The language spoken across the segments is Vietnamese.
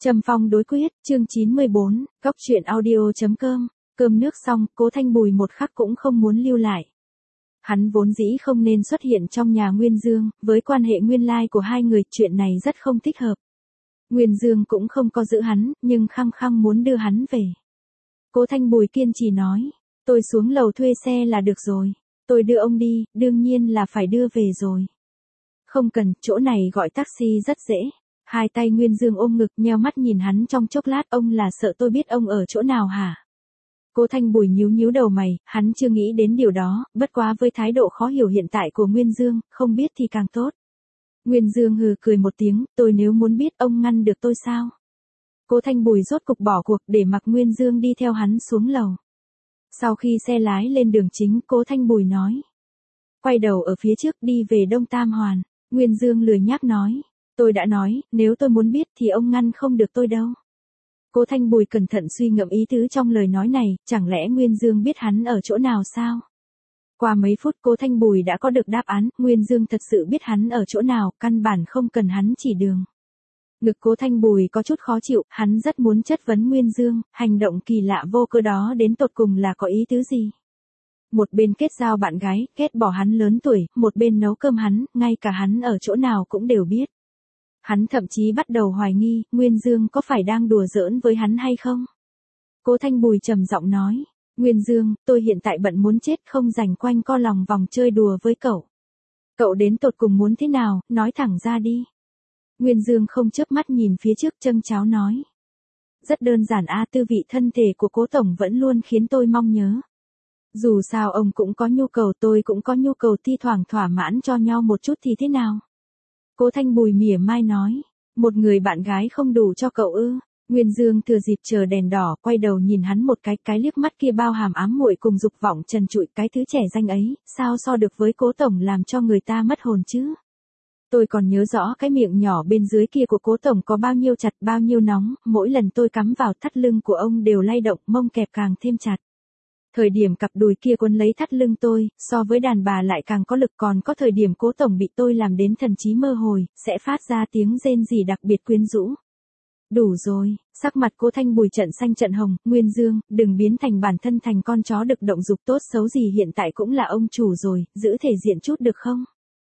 Trầm Phong đối quyết, chương 94, Cóc truyện audio.com, cơm nước xong, Cố Thanh Bùi một khắc cũng không muốn lưu lại. Hắn vốn dĩ không nên xuất hiện trong nhà Nguyên Dương, với quan hệ nguyên lai của hai người, chuyện này rất không thích hợp. Nguyên Dương cũng không có giữ hắn, nhưng khăng khăng muốn đưa hắn về. Cố Thanh Bùi kiên trì nói, tôi xuống lầu thuê xe là được rồi, tôi đưa ông đi, đương nhiên là phải đưa về rồi. Không cần, chỗ này gọi taxi rất dễ. Hai tay Nguyên Dương ôm ngực, nheo mắt nhìn hắn trong chốc lát, ông là sợ tôi biết ông ở chỗ nào hả? Cố Thanh Bùi nhíu nhíu đầu mày, hắn chưa nghĩ đến điều đó, bất quá với thái độ khó hiểu hiện tại của Nguyên Dương, không biết thì càng tốt. Nguyên Dương hừ cười một tiếng, tôi nếu muốn biết ông ngăn được tôi sao? Cố Thanh Bùi rốt cục bỏ cuộc để mặc Nguyên Dương đi theo hắn xuống lầu. Sau khi xe lái lên đường chính, Cố Thanh Bùi nói. Quay đầu ở phía trước đi về Đông Tam Hoàn, Nguyên Dương lười nhác nói. Tôi đã nói, nếu tôi muốn biết thì ông ngăn không được tôi đâu. Cố Thanh Bùi cẩn thận suy ngẫm ý tứ trong lời nói này, chẳng lẽ Nguyên Dương biết hắn ở chỗ nào sao? Qua mấy phút Cố Thanh Bùi đã có được đáp án, Nguyên Dương thật sự biết hắn ở chỗ nào, căn bản không cần hắn chỉ đường. Ngực Cố Thanh Bùi có chút khó chịu, hắn rất muốn chất vấn Nguyên Dương, hành động kỳ lạ vô cớ đó đến tột cùng là có ý tứ gì? Một bên kết giao bạn gái, ghét bỏ hắn lớn tuổi, một bên nấu cơm hắn, ngay cả hắn ở chỗ nào cũng đều biết. Hắn thậm chí bắt đầu hoài nghi, Nguyên Dương có phải đang đùa giỡn với hắn hay không? Cố Thanh Bùi trầm giọng nói, Nguyên Dương, tôi hiện tại bận muốn chết, không rảnh quanh co lòng vòng chơi đùa với cậu. Cậu đến tột cùng muốn thế nào, nói thẳng ra đi. Nguyên Dương không chớp mắt nhìn phía trước, châng cháo nói. Rất đơn giản tư vị thân thể của Cố Tổng vẫn luôn khiến tôi mong nhớ. Dù sao ông cũng có nhu cầu, tôi cũng có nhu cầu, thi thoảng thỏa mãn cho nhau một chút thì thế nào? Cố Thanh Bùi mỉa mai nói, một người bạn gái không đủ cho cậu ư? Nguyên Dương thừa dịp chờ đèn đỏ, quay đầu nhìn hắn một cái liếc mắt kia bao hàm ám muội cùng dục vọng trần trụi, cái thứ trẻ danh ấy, sao so được với Cố Tổng làm cho người ta mất hồn chứ? Tôi còn nhớ rõ cái miệng nhỏ bên dưới kia của Cố Tổng có bao nhiêu chặt, bao nhiêu nóng, mỗi lần tôi cắm vào thắt lưng của ông đều lay động, mông kẹp càng thêm chặt. Thời điểm cặp đùi kia quấn lấy thắt lưng tôi, so với đàn bà lại càng có lực, còn có thời điểm Cố Tổng bị tôi làm đến thần trí mơ hồi, sẽ phát ra tiếng rên rỉ đặc biệt quyến rũ. Đủ rồi, sắc mặt Cố Thanh Bùi trận xanh trận hồng, Nguyên Dương, đừng biến thành bản thân thành con chó được động dục, tốt xấu gì hiện tại cũng là ông chủ rồi, giữ thể diện chút được không?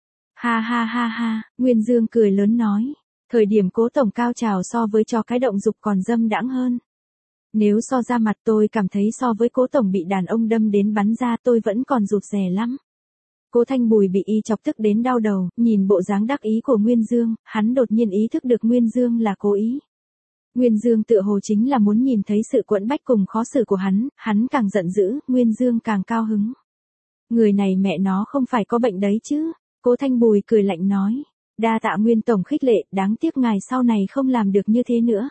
Ha ha ha ha, Nguyên Dương cười lớn nói, thời điểm Cố Tổng cao trào so với cho cái động dục còn dâm đãng hơn. Nếu so ra mặt tôi cảm thấy so với Cố Tổng bị đàn ông đâm đến bắn ra tôi vẫn còn rụt rè lắm. Cố Thanh Bùi bị y chọc tức đến đau đầu, nhìn bộ dáng đắc ý của Nguyên Dương, hắn đột nhiên ý thức được Nguyên Dương là cố ý. Nguyên Dương tựa hồ chính là muốn nhìn thấy sự quẫn bách cùng khó xử của hắn càng giận dữ, Nguyên Dương càng cao hứng. Người này mẹ nó không phải có bệnh đấy chứ? Cố Thanh Bùi cười lạnh nói, đa tạ Nguyên Tổng khích lệ, đáng tiếc ngài sau này không làm được như thế nữa.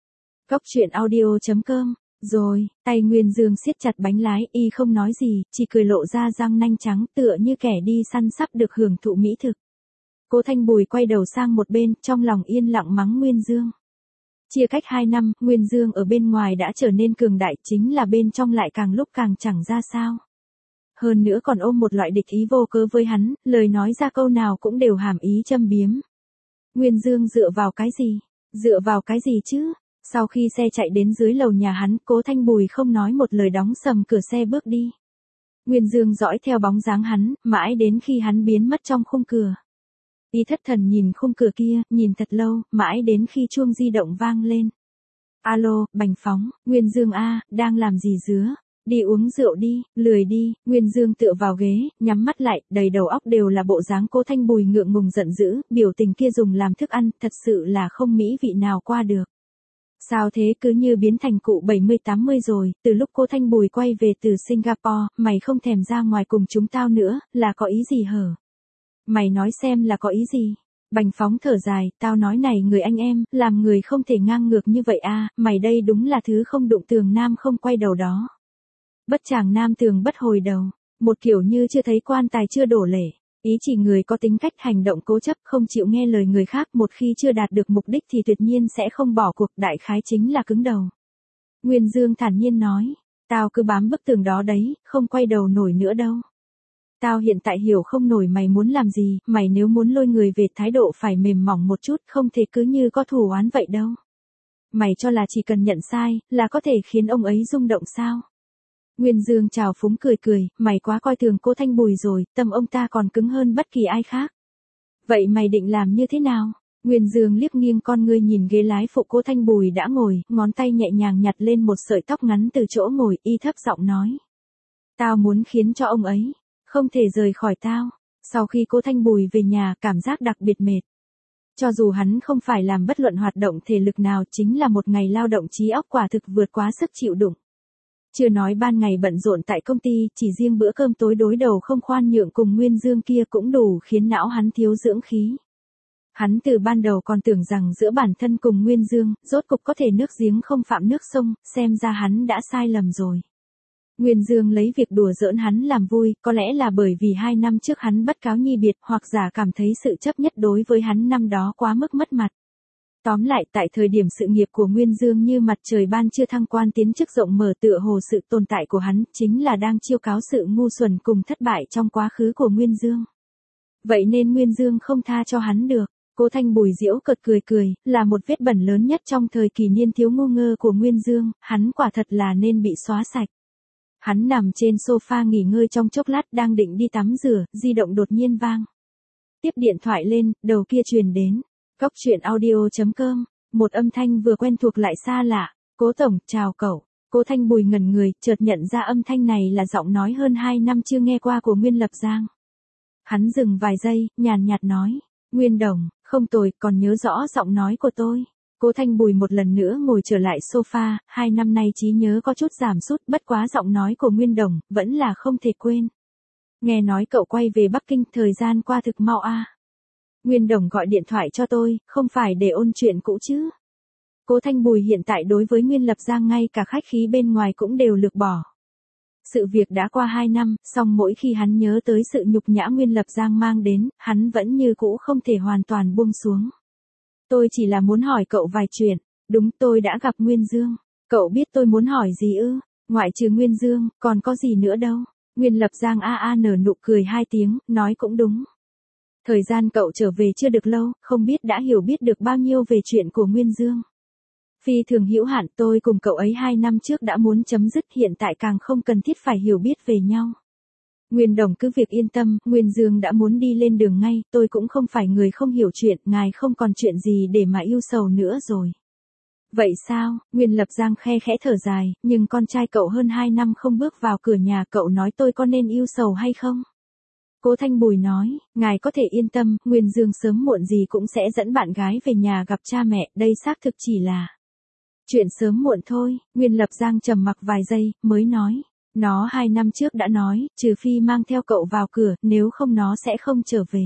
Cóc truyện audio.com, rồi, tay Nguyên Dương siết chặt bánh lái, y không nói gì, chỉ cười lộ ra răng nanh trắng, tựa như kẻ đi săn sắp được hưởng thụ mỹ thực. Cố Thanh Bùi quay đầu sang một bên, trong lòng yên lặng mắng Nguyên Dương. Chia cách 2 năm, Nguyên Dương ở bên ngoài đã trở nên cường đại, chính là bên trong lại càng lúc càng chẳng ra sao. Hơn nữa còn ôm một loại địch ý vô cớ với hắn, lời nói ra câu nào cũng đều hàm ý châm biếm. Nguyên Dương dựa vào cái gì? Dựa vào cái gì chứ? Sau khi xe chạy đến dưới lầu nhà hắn, Cố Thanh Bùi không nói một lời đóng sầm cửa xe bước đi. Nguyên Dương dõi theo bóng dáng hắn, mãi đến khi hắn biến mất trong khung cửa. Y thất thần nhìn khung cửa kia, nhìn thật lâu, mãi đến khi chuông di động vang lên. Alo, Bành Phóng, Nguyên Dương đang làm gì dứa? Đi uống rượu đi, lười đi. Nguyên Dương tựa vào ghế, nhắm mắt lại, đầy đầu óc đều là bộ dáng Cố Thanh Bùi ngượng ngùng giận dữ, biểu tình kia dùng làm thức ăn, thật sự là không mỹ vị nào qua được. Sao thế, cứ như biến thành cụ 70-80 rồi, từ lúc Cố Thanh Bùi quay về từ Singapore, mày không thèm ra ngoài cùng chúng tao nữa, là có ý gì hở? Mày nói xem là có ý gì? Bành Phóng thở dài, tao nói này người anh em, làm người không thể ngang ngược như vậy mày đây đúng là thứ không đụng tường nam không quay đầu đó. Bất chàng nam tường bất hồi đầu, một kiểu như chưa thấy quan tài chưa đổ lễ. Ý chỉ người có tính cách hành động cố chấp, không chịu nghe lời người khác, một khi chưa đạt được mục đích thì tuyệt nhiên sẽ không bỏ cuộc, đại khái chính là cứng đầu. Nguyên Dương thản nhiên nói, tao cứ bám bức tường đó đấy, không quay đầu nổi nữa đâu. Tao hiện tại hiểu không nổi mày muốn làm gì, mày nếu muốn lôi người về thái độ phải mềm mỏng một chút, không thể cứ như có thù oán vậy đâu. Mày cho là chỉ cần nhận sai, là có thể khiến ông ấy rung động sao? Nguyên Dương trào phúng cười, mày quá coi thường cô Thanh Bùi rồi, tâm ông ta còn cứng hơn bất kỳ ai khác. Vậy mày định làm như thế nào? Nguyên Dương liếc nghiêng con ngươi nhìn ghế lái phụ cô Thanh Bùi đã ngồi, ngón tay nhẹ nhàng nhặt lên một sợi tóc ngắn từ chỗ ngồi, y thấp giọng nói. Tao muốn khiến cho ông ấy không thể rời khỏi tao. Sau khi cô Thanh Bùi về nhà, cảm giác đặc biệt mệt. Cho dù hắn không phải làm bất luận hoạt động thể lực nào, chính là một ngày lao động trí óc quả thực vượt quá sức chịu đựng. Chưa nói ban ngày bận rộn tại công ty, chỉ riêng bữa cơm tối đối đầu không khoan nhượng cùng Nguyên Dương kia cũng đủ khiến não hắn thiếu dưỡng khí. Hắn từ ban đầu còn tưởng rằng giữa bản thân cùng Nguyên Dương, rốt cục có thể nước giếng không phạm nước sông, xem ra hắn đã sai lầm rồi. Nguyên Dương lấy việc đùa giỡn hắn làm vui, có lẽ là bởi vì 2 năm trước hắn bất cáo nhi biệt, hoặc giả cảm thấy sự chấp nhất đối với hắn năm đó quá mức mất mặt. Tóm lại, tại thời điểm sự nghiệp của Nguyên Dương như mặt trời ban chưa thăng quan tiến chức rộng mở, tựa hồ sự tồn tại của hắn chính là đang chiêu cáo sự ngu xuẩn cùng thất bại trong quá khứ của Nguyên Dương. Vậy nên Nguyên Dương không tha cho hắn được. Cố Thanh Bùi giễu cợt cười, là một vết bẩn lớn nhất trong thời kỳ niên thiếu ngu ngơ của Nguyên Dương, hắn quả thật là nên bị xóa sạch. Hắn nằm trên sofa nghỉ ngơi trong chốc lát, đang định đi tắm rửa, di động đột nhiên vang. Tiếp điện thoại lên, đầu kia truyền đến. Cóc truyện audio.com, một âm thanh vừa quen thuộc lại xa lạ. Cố tổng, chào cậu. Cố Thanh Bùi ngẩn người, chợt nhận ra âm thanh này là giọng nói hơn 2 năm chưa nghe qua của Nguyên Lập Giang. Hắn dừng vài giây, nhàn nhạt nói. Nguyên đồng, không tồi, còn nhớ rõ giọng nói của tôi. Cố Thanh Bùi một lần nữa ngồi trở lại sofa, 2 năm nay trí nhớ có chút giảm sút, bất quá giọng nói của Nguyên đồng, vẫn là không thể quên. Nghe nói cậu quay về Bắc Kinh, thời gian qua thực mau a. Nguyên đồng gọi điện thoại cho tôi, không phải để ôn chuyện cũ chứ. Cố Thanh Bùi hiện tại đối với Nguyên Lập Giang ngay cả khách khí bên ngoài cũng đều lược bỏ. Sự việc đã qua 2 năm, song mỗi khi hắn nhớ tới sự nhục nhã Nguyên Lập Giang mang đến, hắn vẫn như cũ không thể hoàn toàn buông xuống. Tôi chỉ là muốn hỏi cậu vài chuyện. Đúng, tôi đã gặp Nguyên Dương. Cậu biết tôi muốn hỏi gì ư? Ngoại trừ Nguyên Dương, còn có gì nữa đâu. Nguyên Lập Giang nở nụ cười 2 tiếng, nói cũng đúng. Thời gian cậu trở về chưa được lâu, không biết đã hiểu biết được bao nhiêu về chuyện của Nguyên Dương. Phi thường hữu hạn, tôi cùng cậu ấy 2 năm trước đã muốn chấm dứt, hiện tại càng không cần thiết phải hiểu biết về nhau. Nguyên đồng cứ việc yên tâm, Nguyên Dương đã muốn đi lên đường ngay, tôi cũng không phải người không hiểu chuyện, ngài không còn chuyện gì để mà ưu sầu nữa rồi. Vậy sao? Nguyên Lập Giang khe khẽ thở dài, nhưng con trai cậu hơn 2 năm không bước vào cửa nhà, cậu nói tôi có nên ưu sầu hay không? Cố Thanh Bùi nói, ngài có thể yên tâm, Nguyên Dương sớm muộn gì cũng sẽ dẫn bạn gái về nhà gặp cha mẹ, đây xác thực chỉ là chuyện sớm muộn thôi. Nguyên Lập Giang trầm mặc vài giây, mới nói. Nó 2 năm trước đã nói, trừ phi mang theo cậu vào cửa, nếu không nó sẽ không trở về.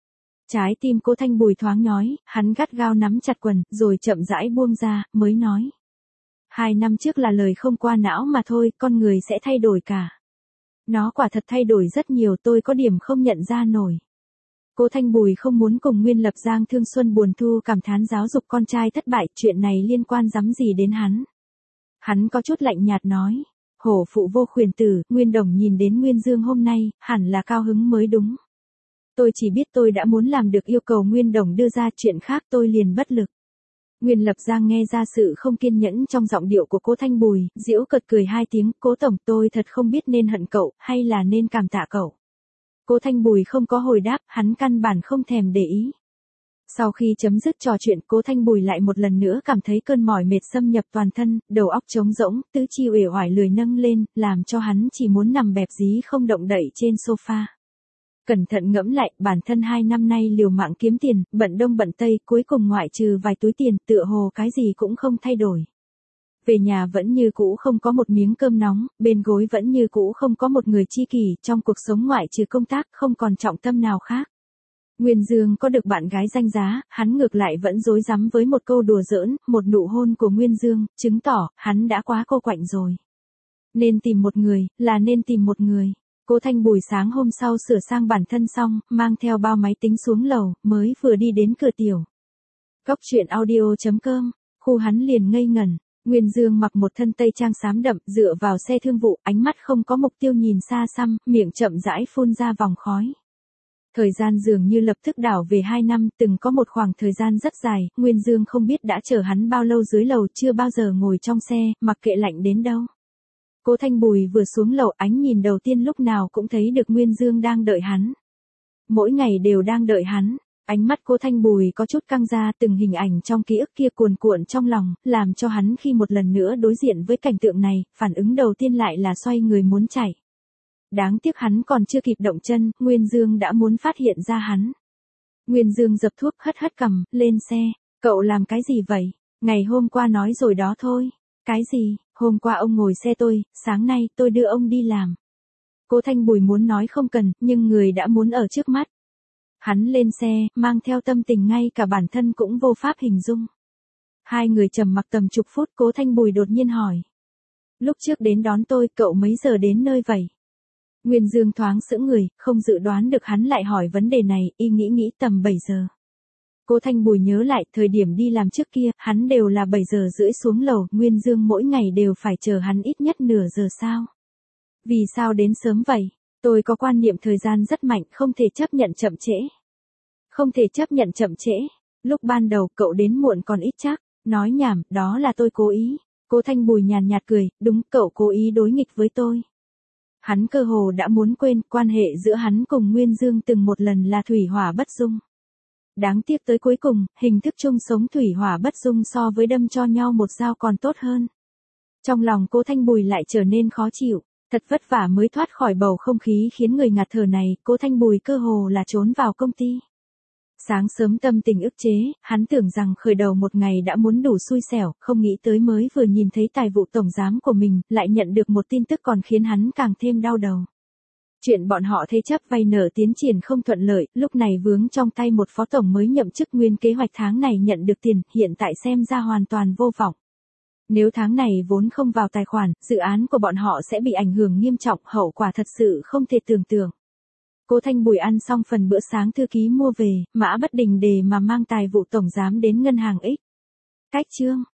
Trái tim Cố Thanh Bùi thoáng nhói, hắn gắt gao nắm chặt quần, rồi chậm rãi buông ra, mới nói. 2 năm trước là lời không qua não mà thôi, con người sẽ thay đổi cả. Nó quả thật thay đổi rất nhiều, tôi có điểm không nhận ra nổi. Cố Thanh Bùi không muốn cùng Nguyên Lập Giang thương xuân buồn thu cảm thán giáo dục con trai thất bại, chuyện này liên quan rắm gì đến hắn. Hắn có chút lạnh nhạt nói. Hổ phụ vô khuyển tử, Nguyên đồng nhìn đến Nguyên Dương hôm nay, hẳn là cao hứng mới đúng. Tôi chỉ biết tôi đã muốn làm được yêu cầu Nguyên đồng đưa ra, chuyện khác tôi liền bất lực. Nguyên Lập Giang nghe ra sự không kiên nhẫn trong giọng điệu của Cố Thanh Bùi, giễu cợt cười 2 tiếng, Cố tổng, tôi thật không biết nên hận cậu, hay là nên cảm tạ cậu. Cố Thanh Bùi không có hồi đáp, hắn căn bản không thèm để ý. Sau khi chấm dứt trò chuyện, Cố Thanh Bùi lại một lần nữa cảm thấy cơn mỏi mệt xâm nhập toàn thân, đầu óc trống rỗng, tứ chi uể oải lười nâng lên, làm cho hắn chỉ muốn nằm bẹp dí không động đậy trên sofa. Cẩn thận ngẫm lại, bản thân 2 năm nay liều mạng kiếm tiền, bận đông bận tây, cuối cùng ngoại trừ vài túi tiền, tựa hồ cái gì cũng không thay đổi. Về nhà vẫn như cũ không có một miếng cơm nóng, bên gối vẫn như cũ không có một người tri kỷ, trong cuộc sống ngoại trừ công tác không còn trọng tâm nào khác. Nguyên Dương có được bạn gái danh giá, hắn ngược lại vẫn rối rắm với một câu đùa giỡn, một nụ hôn của Nguyên Dương, chứng tỏ, hắn đã quá cô quạnh rồi. Nên tìm một người, là nên tìm một người. Cố Thanh Bùi sáng hôm sau sửa sang bản thân xong, mang theo bao máy tính xuống lầu, mới vừa đi đến cửa tiểu. Cóc truyện audio.com, khu hắn liền ngây ngẩn. Nguyên Dương mặc một thân tây trang xám đậm, dựa vào xe thương vụ, ánh mắt không có mục tiêu nhìn xa xăm, miệng chậm rãi phun ra vòng khói. Thời gian dường như lập tức đảo về 2 năm, từng có một khoảng thời gian rất dài, Nguyên Dương không biết đã chờ hắn bao lâu dưới lầu, chưa bao giờ ngồi trong xe, mặc kệ lạnh đến đâu. Cố Thanh Bùi vừa xuống lầu, ánh nhìn đầu tiên lúc nào cũng thấy được Nguyên Dương đang đợi hắn. Mỗi ngày đều đang đợi hắn. Ánh mắt Cố Thanh Bùi có chút căng ra, từng hình ảnh trong ký ức kia cuồn cuộn trong lòng, làm cho hắn khi một lần nữa đối diện với cảnh tượng này, phản ứng đầu tiên lại là xoay người muốn chạy. Đáng tiếc hắn còn chưa kịp động chân, Nguyên Dương đã muốn phát hiện ra hắn. Nguyên Dương dập thuốc, hất hất cằm, lên xe. Cậu làm cái gì vậy? Ngày hôm qua nói rồi đó thôi. Cái gì? Hôm qua ông ngồi xe tôi, sáng nay tôi đưa ông đi làm. Cố Thanh Bùi muốn nói không cần, nhưng người đã muốn ở trước mắt. Hắn lên xe, mang theo tâm tình ngay cả bản thân cũng vô pháp hình dung. Hai người trầm mặc tầm chục phút, Cố Thanh Bùi đột nhiên hỏi. Lúc trước đến đón tôi, cậu mấy giờ đến nơi vậy? Nguyên Dương thoáng sững người, không dự đoán được hắn lại hỏi vấn đề này, y nghĩ tầm 7 giờ. Cố Thanh Bùi nhớ lại, thời điểm đi làm trước kia, hắn đều là 7 giờ rưỡi xuống lầu, Nguyên Dương mỗi ngày đều phải chờ hắn ít nhất nửa giờ sao? Vì sao đến sớm vậy? Tôi có quan niệm thời gian rất mạnh, không thể chấp nhận chậm trễ. Không thể chấp nhận chậm trễ. Lúc ban đầu cậu đến muộn còn ít chắc. Nói nhảm, đó là tôi cố ý. Cố Thanh Bùi nhàn nhạt cười, đúng, cậu cố ý đối nghịch với tôi. Hắn cơ hồ đã muốn quên, quan hệ giữa hắn cùng Nguyên Dương từng một lần là thủy hỏa bất dung. Đáng tiếc tới cuối cùng, hình thức chung sống thủy hỏa bất dung so với đâm cho nhau một dao còn tốt hơn. Trong lòng Cố Thanh Bùi lại trở nên khó chịu. Thật vất vả mới thoát khỏi bầu không khí khiến người ngạt thở này, Cố Thanh Bùi cơ hồ là trốn vào công ty. Sáng sớm tâm tình ức chế, hắn tưởng rằng khởi đầu một ngày đã muốn đủ xui xẻo, không nghĩ tới mới vừa nhìn thấy tài vụ tổng giám của mình, lại nhận được một tin tức còn khiến hắn càng thêm đau đầu. Chuyện bọn họ thế chấp vay nợ tiến triển không thuận lợi, lúc này vướng trong tay một phó tổng mới nhậm chức, nguyên kế hoạch tháng này nhận được tiền, hiện tại xem ra hoàn toàn vô vọng. Nếu tháng này vốn không vào tài khoản, dự án của bọn họ sẽ bị ảnh hưởng nghiêm trọng, hậu quả thật sự không thể tưởng tượng. Cố Thanh Bùi ăn xong phần bữa sáng thư ký mua về, Mã Bất Đình Đề mà mang tài vụ tổng giám đến ngân hàng X. Cách chương